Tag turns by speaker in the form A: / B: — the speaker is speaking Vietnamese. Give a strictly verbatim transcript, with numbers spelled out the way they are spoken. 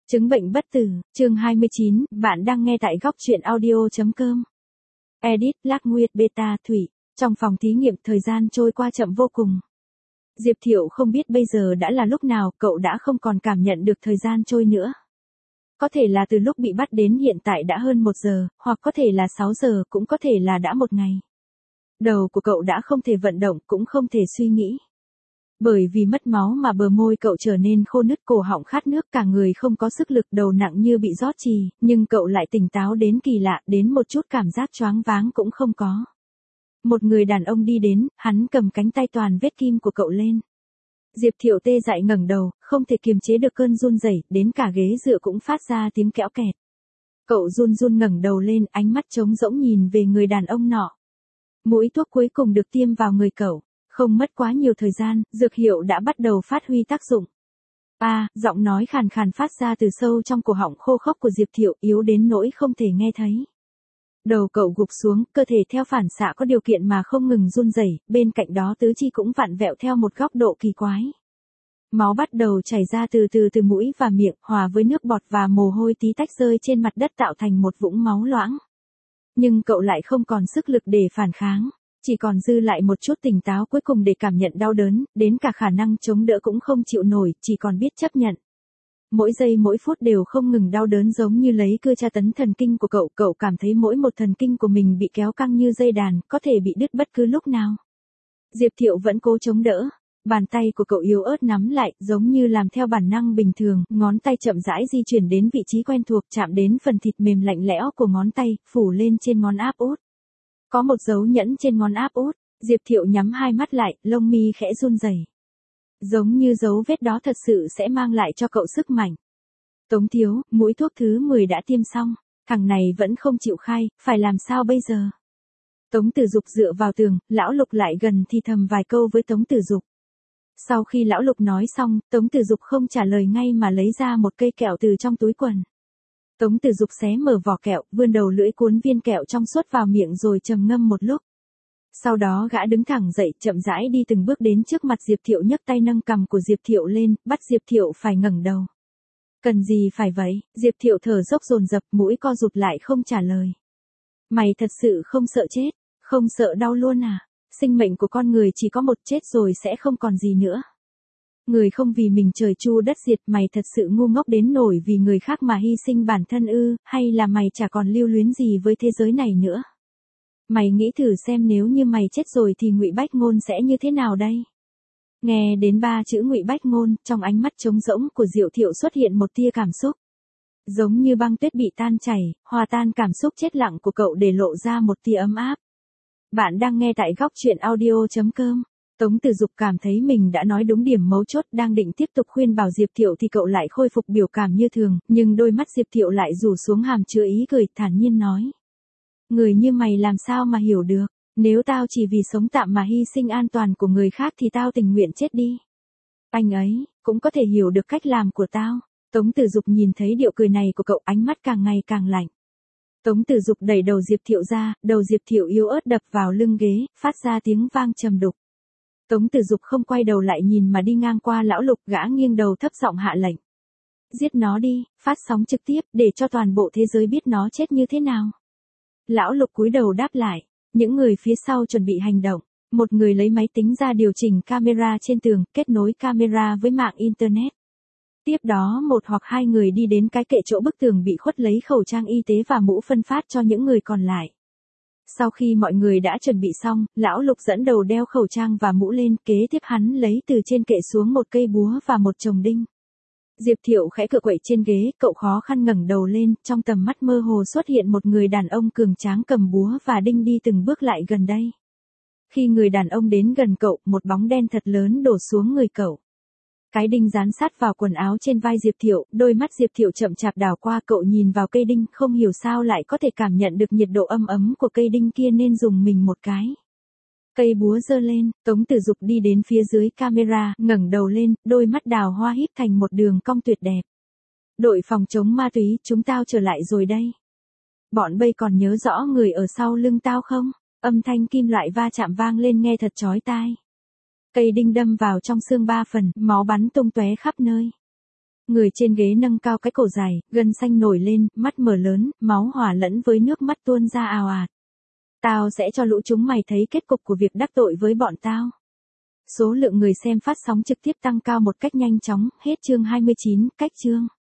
A: Chứng bệnh bất tử, chương hai mươi chín, bạn đang nghe tại góc truyện audio chấm com. Edit, Lạc Nguyệt Beta, Thủy. Trong phòng thí nghiệm thời gian trôi qua chậm vô cùng. Diệp Thiệu không biết bây giờ đã là lúc nào, cậu đã không còn cảm nhận được thời gian trôi nữa. Có thể là từ lúc bị bắt đến hiện tại đã hơn một giờ, hoặc có thể là sáu giờ, cũng có thể là đã một ngày. Đầu của cậu đã không thể vận động, cũng không thể suy nghĩ. Bởi vì mất máu mà bờ môi cậu trở nên khô nứt, cổ họng khát nước, cả người không có sức lực, đầu nặng như bị rót chì, nhưng cậu lại tỉnh táo đến kỳ lạ, đến một chút cảm giác choáng váng cũng không có. Một người đàn ông đi đến, hắn cầm cánh tay toàn vết kim của cậu lên. Diệp Thiệu tê dại ngẩng đầu, không thể kiềm chế được cơn run rẩy, đến cả ghế dựa cũng phát ra tiếng kẽo kẹt. Cậu run run ngẩng đầu lên, ánh mắt trống rỗng nhìn về người đàn ông nọ. Mũi thuốc cuối cùng được tiêm vào người cậu. Không mất quá nhiều thời gian, dược hiệu đã bắt đầu phát huy tác dụng. A, à, giọng nói khàn khàn phát ra từ sâu trong cổ họng khô khốc của Diệp Thiệu, yếu đến nỗi không thể nghe thấy. Đầu cậu gục xuống, cơ thể theo phản xạ có điều kiện mà không ngừng run rẩy, bên cạnh đó tứ chi cũng vặn vẹo theo một góc độ kỳ quái. Máu bắt đầu chảy ra từ từ từ mũi và miệng, hòa với nước bọt và mồ hôi tí tách rơi trên mặt đất tạo thành một vũng máu loãng. Nhưng cậu lại không còn sức lực để phản kháng. Chỉ còn dư lại một chút tỉnh táo cuối cùng để cảm nhận đau đớn, đến cả khả năng chống đỡ cũng không chịu nổi, chỉ còn biết chấp nhận. Mỗi giây mỗi phút đều không ngừng đau đớn giống như lấy cưa tra tấn thần kinh của cậu, cậu cảm thấy mỗi một thần kinh của mình bị kéo căng như dây đàn, có thể bị đứt bất cứ lúc nào. Diệp Thiệu vẫn cố chống đỡ, bàn tay của cậu yếu ớt nắm lại, giống như làm theo bản năng bình thường, ngón tay chậm rãi di chuyển đến vị trí quen thuộc, chạm đến phần thịt mềm lạnh lẽo của ngón tay, phủ lên trên ngón áp út. Có một dấu nhẫn trên ngón áp út, Diệp Thiệu nhắm hai mắt lại, lông mi khẽ run rẩy. Giống như dấu vết đó thật sự sẽ mang lại cho cậu sức mạnh. Tống thiếu, mũi thuốc thứ mười đã tiêm xong, thằng này vẫn không chịu khai, phải làm sao bây giờ? Tống Tử Dục dựa vào tường, lão Lục lại gần thì thầm vài câu với Tống Tử Dục. Sau khi lão Lục nói xong, Tống Tử Dục không trả lời ngay mà lấy ra một cây kẹo từ trong túi quần. Tống Tử Dục xé mở vỏ kẹo, vươn đầu lưỡi cuốn viên kẹo trong suốt vào miệng rồi trầm ngâm một lúc. Sau đó gã đứng thẳng dậy, chậm rãi đi từng bước đến trước mặt Diệp Thiệu, nhấc tay nâng cằm của Diệp Thiệu lên, bắt Diệp Thiệu phải ngẩng đầu. Cần gì phải vậy? Diệp Thiệu thở dốc dồn dập, mũi co rụt lại không trả lời. Mày thật sự không sợ chết, không sợ đau luôn à? Sinh mệnh của con người chỉ có một, chết rồi sẽ không còn gì nữa. Người không vì mình trời chu đất diệt, mày thật sự ngu ngốc đến nổi vì người khác mà hy sinh bản thân ư, hay là mày chả còn lưu luyến gì với thế giới này nữa? Mày nghĩ thử xem nếu như mày chết rồi thì Ngụy Bách Ngôn sẽ như thế nào đây? Nghe đến ba chữ Ngụy Bách Ngôn, trong ánh mắt trống rỗng của Diệu Thiệu xuất hiện một tia cảm xúc. Giống như băng tuyết bị tan chảy, hòa tan cảm xúc chết lặng của cậu để lộ ra một tia ấm áp. Bạn đang nghe tại góc truyện audio chấm com. Tống Tử Dục cảm thấy mình đã nói đúng điểm mấu chốt, đang định tiếp tục khuyên bảo Diệp Thiệu thì cậu lại khôi phục biểu cảm như thường, nhưng đôi mắt Diệp Thiệu lại rủ xuống hàm chứa ý cười, thản nhiên nói. Người như mày làm sao mà hiểu được, nếu tao chỉ vì sống tạm mà hy sinh an toàn của người khác thì tao tình nguyện chết đi. Anh ấy, cũng có thể hiểu được cách làm của tao. Tống Tử Dục nhìn thấy điệu cười này của cậu, ánh mắt càng ngày càng lạnh. Tống Tử Dục đẩy đầu Diệp Thiệu ra, đầu Diệp Thiệu yếu ớt đập vào lưng ghế, phát ra tiếng vang trầm đục. Tống Tử Dục không quay đầu lại nhìn mà đi ngang qua lão Lục, gã nghiêng đầu thấp giọng hạ lệnh. Giết nó đi, phát sóng trực tiếp, để cho toàn bộ thế giới biết nó chết như thế nào. Lão Lục cúi đầu đáp lại, những người phía sau chuẩn bị hành động. Một người lấy máy tính ra điều chỉnh camera trên tường, kết nối camera với mạng Internet. Tiếp đó một hoặc hai người đi đến cái kệ chỗ bức tường bị khuất lấy khẩu trang y tế và mũ phân phát cho những người còn lại. Sau khi mọi người đã chuẩn bị xong, lão Lục dẫn đầu đeo khẩu trang và mũ lên, kế tiếp hắn lấy từ trên kệ xuống một cây búa và một chồng đinh. Diệp Thiệu khẽ cựa quậy trên ghế, cậu khó khăn ngẩng đầu lên, trong tầm mắt mơ hồ xuất hiện một người đàn ông cường tráng cầm búa và đinh đi từng bước lại gần đây. Khi người đàn ông đến gần cậu, một bóng đen thật lớn đổ xuống người cậu. Cái đinh dán sát vào quần áo trên vai Diệp Thiệu, đôi mắt Diệp Thiệu chậm chạp đảo qua, cậu nhìn vào cây đinh, không hiểu sao lại có thể cảm nhận được nhiệt độ âm ấm của cây đinh kia nên dùng mình một cái. Cây búa giơ lên, Tống Tử Dục đi đến phía dưới camera, ngẩng đầu lên, đôi mắt đào hoa híp thành một đường cong tuyệt đẹp. Đội phòng chống ma túy, chúng tao trở lại rồi đây. Bọn bây còn nhớ rõ người ở sau lưng tao không? Âm thanh kim loại va chạm vang lên nghe thật chói tai. Cây đinh đâm vào trong xương ba phần, máu bắn tung tóe khắp nơi. Người trên ghế nâng cao cái cổ dài, gân xanh nổi lên, mắt mở lớn, máu hòa lẫn với nước mắt tuôn ra ào ạt. Tao sẽ cho lũ chúng mày thấy kết cục của việc đắc tội với bọn tao. Số lượng người xem phát sóng trực tiếp tăng cao một cách nhanh chóng, hết chương hai mươi chín, cách chương.